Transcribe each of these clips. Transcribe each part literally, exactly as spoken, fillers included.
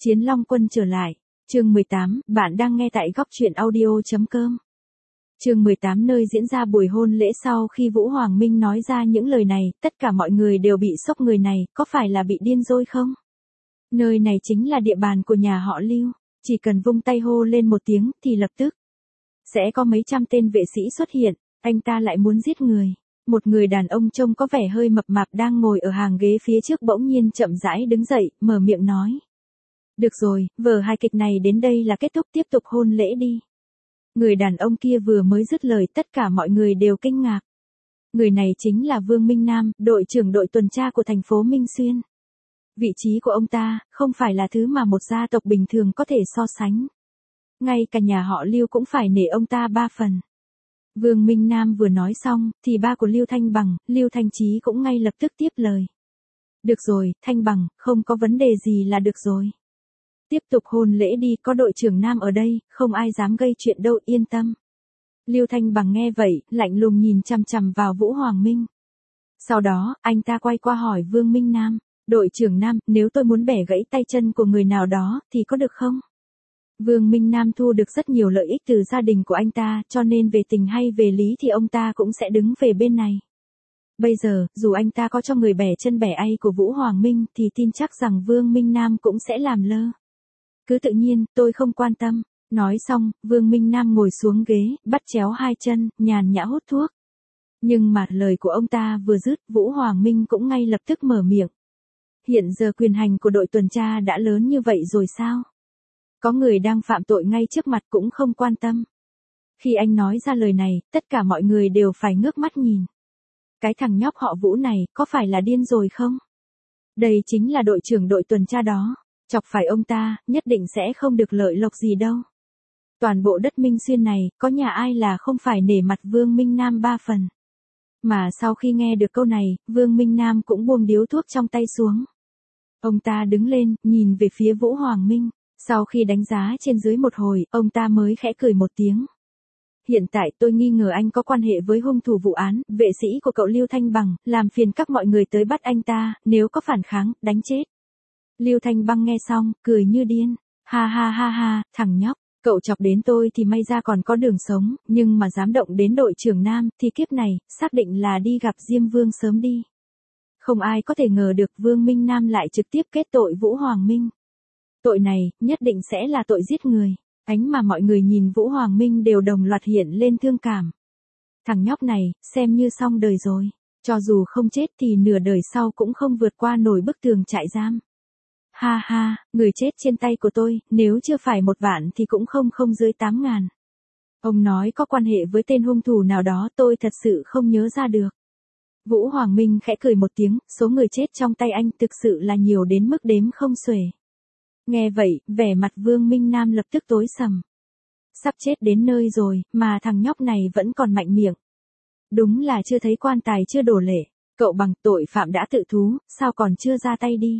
Chiến Long Quân trở lại. Chương mười tám, bạn đang nghe tại góc truyện audio chấm com. Chương mười tám, nơi diễn ra buổi hôn lễ. Sau khi Vũ Hoàng Minh nói ra những lời này, tất cả mọi người đều bị sốc. Người này, có phải là bị điên rồi không? Nơi này chính là địa bàn của nhà họ Lưu. Chỉ cần vung tay hô lên một tiếng, thì lập tức sẽ có mấy trăm tên vệ sĩ xuất hiện. Anh ta lại muốn giết người. Một người đàn ông trông có vẻ hơi mập mạp đang ngồi ở hàng ghế phía trước bỗng nhiên chậm rãi đứng dậy, mở miệng nói. Được rồi, vở hài kịch này đến đây là kết thúc, tiếp tục hôn lễ đi. Người đàn ông kia vừa mới dứt lời, tất cả mọi người đều kinh ngạc. Người này chính là Vương Minh Nam, đội trưởng đội tuần tra của thành phố Minh Xuyên. Vị trí của ông ta, không phải là thứ mà một gia tộc bình thường có thể so sánh. Ngay cả nhà họ Lưu cũng phải nể ông ta ba phần. Vương Minh Nam vừa nói xong, thì ba của Lưu Thanh Bằng, Lưu Thanh Chí cũng ngay lập tức tiếp lời. Được rồi, Thanh Bằng, không có vấn đề gì là được rồi. Tiếp tục hôn lễ đi, có đội trưởng Nam ở đây, không ai dám gây chuyện đâu, yên tâm. Lưu Thanh Bằng nghe vậy, lạnh lùng nhìn chằm chằm vào Vũ Hoàng Minh. Sau đó, anh ta quay qua hỏi Vương Minh Nam, đội trưởng Nam, nếu tôi muốn bẻ gãy tay chân của người nào đó, thì có được không? Vương Minh Nam thu được rất nhiều lợi ích từ gia đình của anh ta, cho nên về tình hay về lý thì ông ta cũng sẽ đứng về bên này. Bây giờ, dù anh ta có cho người bẻ chân bẻ ay của Vũ Hoàng Minh, thì tin chắc rằng Vương Minh Nam cũng sẽ làm lơ. Cứ tự nhiên, tôi không quan tâm. Nói xong, Vương Minh Nam ngồi xuống ghế, bắt chéo hai chân, nhàn nhã hút thuốc. Nhưng mà lời của ông ta vừa dứt, Vũ Hoàng Minh cũng ngay lập tức mở miệng. Hiện giờ quyền hành của đội tuần tra đã lớn như vậy rồi sao? Có người đang phạm tội ngay trước mặt cũng không quan tâm. Khi anh nói ra lời này, tất cả mọi người đều phải ngước mắt nhìn. Cái thằng nhóc họ Vũ này, có phải là điên rồi không? Đây chính là đội trưởng đội tuần tra đó. Chọc phải ông ta, nhất định sẽ không được lợi lộc gì đâu. Toàn bộ đất Minh Xuyên này, có nhà ai là không phải nể mặt Vương Minh Nam ba phần. Mà sau khi nghe được câu này, Vương Minh Nam cũng buông điếu thuốc trong tay xuống. Ông ta đứng lên, nhìn về phía Vũ Hoàng Minh. Sau khi đánh giá trên dưới một hồi, ông ta mới khẽ cười một tiếng. Hiện tại tôi nghi ngờ anh có quan hệ với hung thủ vụ án, vệ sĩ của cậu Lưu Thanh Bằng, làm phiền các mọi người tới bắt anh ta, nếu có phản kháng, đánh chết. Lưu Thanh Bằng nghe xong, cười như điên. Ha ha ha ha, thằng nhóc, cậu chọc đến tôi thì may ra còn có đường sống, nhưng mà dám động đến đội trưởng Nam, thì kiếp này, xác định là đi gặp Diêm Vương sớm đi. Không ai có thể ngờ được Vương Minh Nam lại trực tiếp kết tội Vũ Hoàng Minh. Tội này, nhất định sẽ là tội giết người. Ánh mà mọi người nhìn Vũ Hoàng Minh đều đồng loạt hiện lên thương cảm. Thằng nhóc này, xem như xong đời rồi. Cho dù không chết thì nửa đời sau cũng không vượt qua nổi bức tường trại giam. Ha ha, người chết trên tay của tôi, nếu chưa phải một vạn thì cũng không không dưới tám ngàn. Ông nói có quan hệ với tên hung thủ nào đó, tôi thật sự không nhớ ra được. Vũ Hoàng Minh khẽ cười một tiếng, số người chết trong tay anh thực sự là nhiều đến mức đếm không xuể. Nghe vậy, vẻ mặt Vương Minh Nam lập tức tối sầm. Sắp chết đến nơi rồi, mà thằng nhóc này vẫn còn mạnh miệng. Đúng là chưa thấy quan tài chưa đổ lệ. Cậu Bằng, tội phạm đã tự thú, sao còn chưa ra tay đi?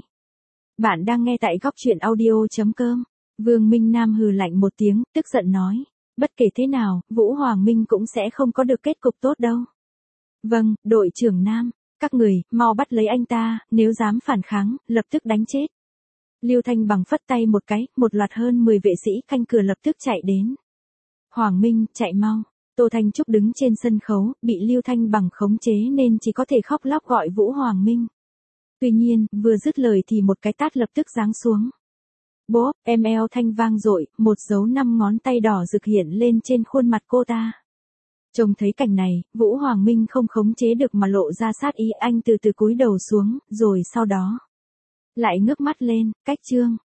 Bạn đang nghe tại góc truyện audio chấm com. Vương Minh Nam hừ lạnh một tiếng, tức giận nói. Bất kể thế nào, Vũ Hoàng Minh cũng sẽ không có được kết cục tốt đâu. Vâng, đội trưởng Nam, các người, mau bắt lấy anh ta, nếu dám phản kháng, lập tức đánh chết. Lưu Thanh Bằng phất tay một cái, một loạt hơn mười vệ sĩ canh cửa lập tức chạy đến. Hoàng Minh, chạy mau. Tô Thanh Trúc đứng trên sân khấu, bị Lưu Thanh Bằng khống chế nên chỉ có thể khóc lóc gọi Vũ Hoàng Minh. Tuy nhiên, vừa dứt lời thì một cái tát lập tức giáng xuống. Bốp, em eo thanh vang dội, một dấu năm ngón tay đỏ rực hiện lên trên khuôn mặt cô ta. Trông thấy cảnh này, Vũ Hoàng Minh không khống chế được mà lộ ra sát ý, anh từ từ cúi đầu xuống, rồi sau đó lại ngước mắt lên, cách chương.